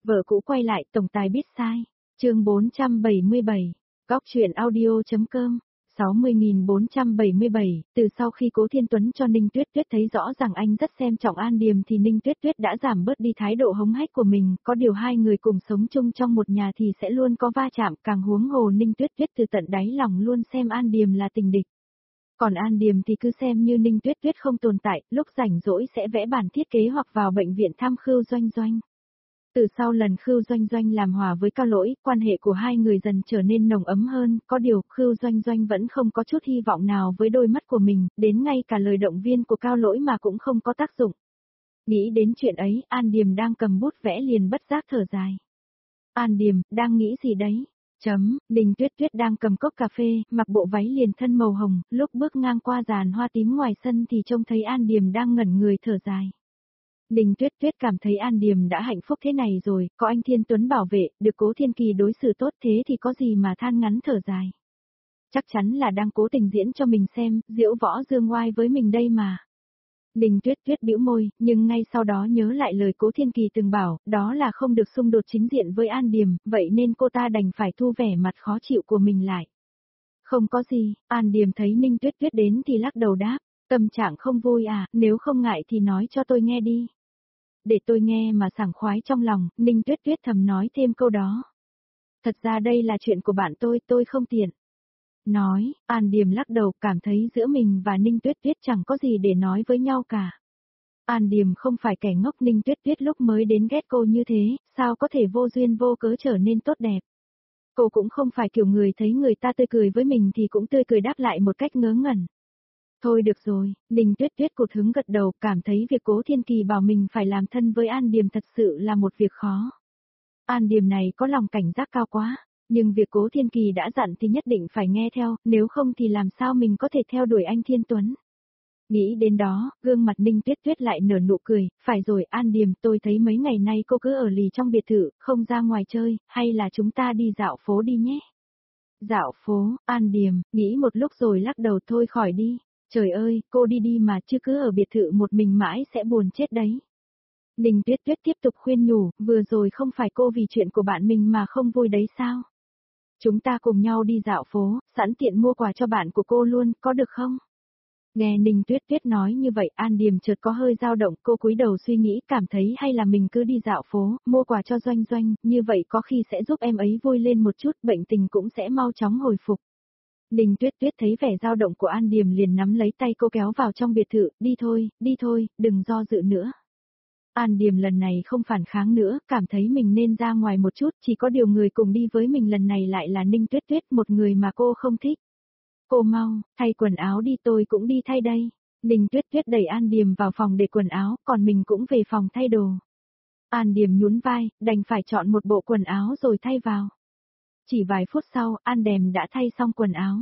Vợ cũ quay lại, tổng tài biết sai. Chương 477, góc truyện audio.com. 60.477, từ sau khi Cố Thiên Tuấn cho Ninh Tuyết Tuyết thấy rõ ràng anh rất xem trọng An Điềm thì Ninh Tuyết Tuyết đã giảm bớt đi thái độ hống hách của mình, có điều hai người cùng sống chung trong một nhà thì sẽ luôn có va chạm, càng huống hồ Ninh Tuyết Tuyết từ tận đáy lòng luôn xem An Điềm là tình địch. Còn An Điềm thì cứ xem như Ninh Tuyết Tuyết không tồn tại, lúc rảnh rỗi sẽ vẽ bản thiết kế hoặc vào bệnh viện thăm Khưu Doanh Doanh. Từ sau lần Khưu Doanh Doanh làm hòa với Cao Lỗi, quan hệ của hai người dần trở nên nồng ấm hơn, có điều Khưu Doanh Doanh vẫn không có chút hy vọng nào với đôi mắt của mình, đến ngay cả lời động viên của Cao Lỗi mà cũng không có tác dụng. Nghĩ đến chuyện ấy, An Điềm đang cầm bút vẽ liền bất giác thở dài. An Điềm, đang nghĩ gì đấy? Ninh Tuyết Tuyết đang cầm cốc cà phê, mặc bộ váy liền thân màu hồng, lúc bước ngang qua giàn hoa tím ngoài sân thì trông thấy An Điềm đang ngẩn người thở dài. Ninh Tuyết Tuyết cảm thấy An Điềm đã hạnh phúc thế này rồi, có anh Thiên Tuấn bảo vệ, được Cố Thiên Kỳ đối xử tốt thế thì có gì mà than ngắn thở dài. Chắc chắn là đang cố tình diễn cho mình xem, diễu võ dương oai với mình đây mà. Ninh Tuyết Tuyết bĩu môi, nhưng ngay sau đó nhớ lại lời Cố Thiên Kỳ từng bảo, đó là không được xung đột chính diện với An Điềm, vậy nên cô ta đành phải thu vẻ mặt khó chịu của mình lại. Không có gì, An Điềm thấy Ninh Tuyết Tuyết đến thì lắc đầu đáp, tâm trạng không vui à, nếu không ngại thì nói cho tôi nghe đi. Để tôi nghe mà sảng khoái trong lòng, Ninh Tuyết Tuyết thầm nói thêm câu đó. Thật ra đây là chuyện của bạn tôi không tiện. Nói, An Điềm lắc đầu, cảm thấy giữa mình và Ninh Tuyết Tuyết chẳng có gì để nói với nhau cả. An Điềm không phải kẻ ngốc, Ninh Tuyết Tuyết lúc mới đến ghét cô như thế, sao có thể vô duyên vô cớ trở nên tốt đẹp. Cô cũng không phải kiểu người thấy người ta tươi cười với mình thì cũng tươi cười đáp lại một cách ngớ ngẩn. Thôi được rồi, Ninh Tuyết Tuyết cụt hứng gật đầu, cảm thấy việc Cố Thiên Kỳ bảo mình phải làm thân với An Điềm thật sự là một việc khó. An Điềm này có lòng cảnh giác cao quá, nhưng việc Cố Thiên Kỳ đã dặn thì nhất định phải nghe theo, nếu không thì làm sao mình có thể theo đuổi anh Thiên Tuấn. Nghĩ đến đó, gương mặt Ninh Tuyết Tuyết lại nở nụ cười, phải rồi An Điềm, tôi thấy mấy ngày nay cô cứ ở lì trong biệt thự, không ra ngoài chơi, hay là chúng ta đi dạo phố đi nhé. Dạo phố, An Điềm, nghĩ một lúc rồi lắc đầu, thôi khỏi đi. Trời ơi, cô đi đi mà chứ cứ ở biệt thự một mình mãi sẽ buồn chết đấy. Ninh Tuyết Tuyết tiếp tục khuyên nhủ, vừa rồi không phải cô vì chuyện của bạn mình mà không vui đấy sao? Chúng ta cùng nhau đi dạo phố, sẵn tiện mua quà cho bạn của cô luôn, có được không? Nghe Ninh Tuyết Tuyết nói như vậy, An Điềm chợt có hơi dao động, cô cúi đầu suy nghĩ, cảm thấy hay là mình cứ đi dạo phố, mua quà cho Doanh Doanh, như vậy có khi sẽ giúp em ấy vui lên một chút, bệnh tình cũng sẽ mau chóng hồi phục. Ninh Tuyết Tuyết thấy vẻ dao động của An Điềm liền nắm lấy tay cô kéo vào trong biệt thự, đi thôi, đừng do dự nữa. An Điềm lần này không phản kháng nữa, cảm thấy mình nên ra ngoài một chút, chỉ có điều người cùng đi với mình lần này lại là Ninh Tuyết Tuyết, một người mà cô không thích. Cô mau, thay quần áo đi, tôi cũng đi thay đây. Ninh Tuyết Tuyết đẩy An Điềm vào phòng để quần áo, còn mình cũng về phòng thay đồ. An Điềm nhún vai, đành phải chọn một bộ quần áo rồi thay vào. Chỉ vài phút sau, An Điềm đã thay xong quần áo.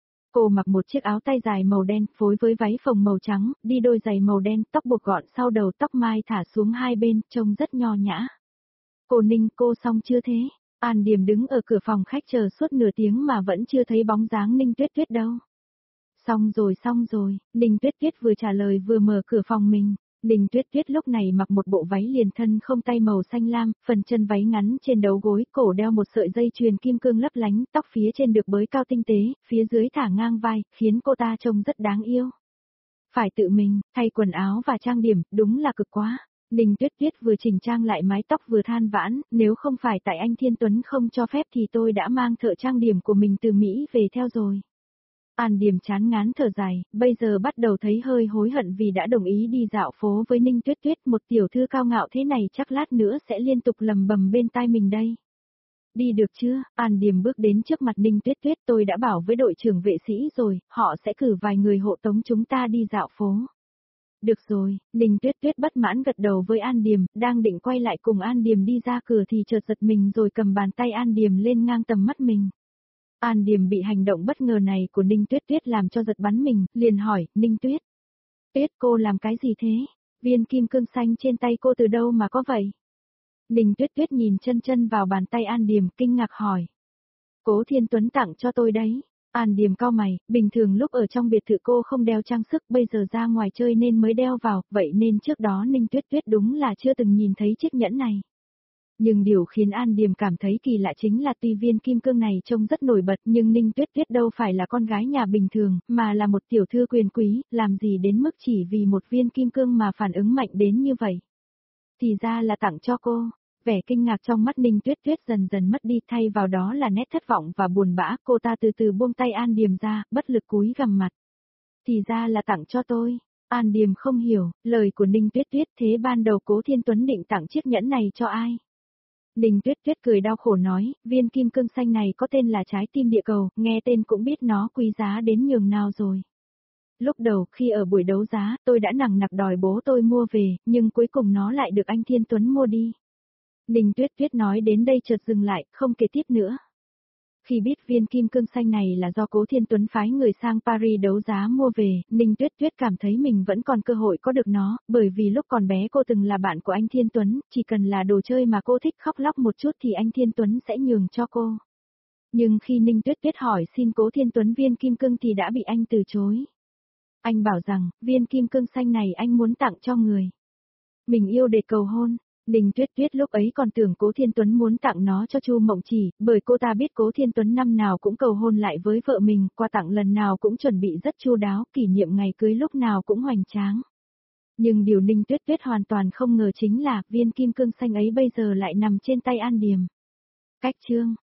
Cô mặc một chiếc áo tay dài màu đen phối với váy phồng màu trắng, đi đôi giày màu đen, tóc buộc gọn sau đầu, tóc mai thả xuống hai bên, trông rất nho nhã. Cô Ninh, cô xong chưa thế? An Điềm đứng ở cửa phòng khách chờ suốt nửa tiếng mà vẫn chưa thấy bóng dáng Ninh Tuyết Tuyết đâu. Xong rồi, Ninh Tuyết Tuyết vừa trả lời vừa mở cửa phòng mình. Ninh Tuyết Tuyết lúc này mặc một bộ váy liền thân không tay màu xanh lam, phần chân váy ngắn trên đấu gối, cổ đeo một sợi dây chuyền kim cương lấp lánh, tóc phía trên được bới cao tinh tế, phía dưới thả ngang vai, khiến cô ta trông rất đáng yêu. Phải tự mình, thay quần áo và trang điểm, đúng là cực quá. Ninh Tuyết Tuyết vừa chỉnh trang lại mái tóc vừa than vãn, nếu không phải tại anh Thiên Tuấn không cho phép thì tôi đã mang thợ trang điểm của mình từ Mỹ về theo rồi. An Điềm chán ngán thở dài, bây giờ bắt đầu thấy hơi hối hận vì đã đồng ý đi dạo phố với Ninh Tuyết Tuyết, một tiểu thư cao ngạo thế này chắc lát nữa sẽ liên tục lầm bầm bên tai mình đây. Đi được chưa? An Điềm bước đến trước mặt Ninh Tuyết Tuyết, tôi đã bảo với đội trưởng vệ sĩ rồi, họ sẽ cử vài người hộ tống chúng ta đi dạo phố. Được rồi, Ninh Tuyết Tuyết bất mãn gật đầu với An Điềm, đang định quay lại cùng An Điềm đi ra cửa thì chợt giật mình rồi cầm bàn tay An Điềm lên ngang tầm mắt mình. An Điềm bị hành động bất ngờ này của Ninh Tuyết Tuyết làm cho giật bắn mình, liền hỏi, Ninh Tuyết. Tuyết, cô làm cái gì thế? Viên kim cương xanh trên tay cô từ đâu mà có vậy? Ninh Tuyết Tuyết nhìn chân vào bàn tay An Điềm, kinh ngạc hỏi. Cố Thiên Tuấn tặng cho tôi đấy. An Điềm cau mày, bình thường lúc ở trong biệt thự cô không đeo trang sức, bây giờ ra ngoài chơi nên mới đeo vào, vậy nên trước đó Ninh Tuyết Tuyết đúng là chưa từng nhìn thấy chiếc nhẫn này. Nhưng điều khiến An Điềm cảm thấy kỳ lạ chính là tuy viên kim cương này trông rất nổi bật nhưng Ninh Tuyết Tuyết đâu phải là con gái nhà bình thường, mà là một tiểu thư quyền quý, làm gì đến mức chỉ vì một viên kim cương mà phản ứng mạnh đến như vậy. Thì ra là tặng cho cô. Vẻ kinh ngạc trong mắt Ninh Tuyết Tuyết dần dần mất đi, thay vào đó là nét thất vọng và buồn bã, cô ta từ từ buông tay An Điềm ra, bất lực cúi gằm mặt. Thì ra là tặng cho tôi. An Điềm không hiểu, lời của Ninh Tuyết Tuyết, thế ban đầu Cố Thiên Tuấn định tặng chiếc nhẫn này cho ai? Ninh Tuyết Tuyết cười đau khổ nói, viên kim cương xanh này có tên là trái tim địa cầu, nghe tên cũng biết nó quý giá đến nhường nào rồi. Lúc đầu khi ở buổi đấu giá, tôi đã nằng nặc đòi bố tôi mua về, nhưng cuối cùng nó lại được anh Thiên Tuấn mua đi. Ninh Tuyết Tuyết nói đến đây chợt dừng lại, không kể tiếp nữa. Khi biết viên kim cương xanh này là do Cố Thiên Tuấn phái người sang Paris đấu giá mua về, Ninh Tuyết Tuyết cảm thấy mình vẫn còn cơ hội có được nó, bởi vì lúc còn bé cô từng là bạn của anh Thiên Tuấn, chỉ cần là đồ chơi mà cô thích khóc lóc một chút thì anh Thiên Tuấn sẽ nhường cho cô. Nhưng khi Ninh Tuyết Tuyết hỏi xin Cố Thiên Tuấn viên kim cương thì đã bị anh từ chối. Anh bảo rằng, viên kim cương xanh này anh muốn tặng cho người mình yêu để cầu hôn. Ninh Tuyết Tuyết lúc ấy còn tưởng Cố Thiên Tuấn muốn tặng nó cho Chu Mộng Chỉ, bởi cô ta biết Cố Thiên Tuấn năm nào cũng cầu hôn lại với vợ mình, quà tặng lần nào cũng chuẩn bị rất chu đáo, kỷ niệm ngày cưới lúc nào cũng hoành tráng. Nhưng điều Ninh Tuyết Tuyết hoàn toàn không ngờ chính là viên kim cương xanh ấy bây giờ lại nằm trên tay An Điềm. Cách chương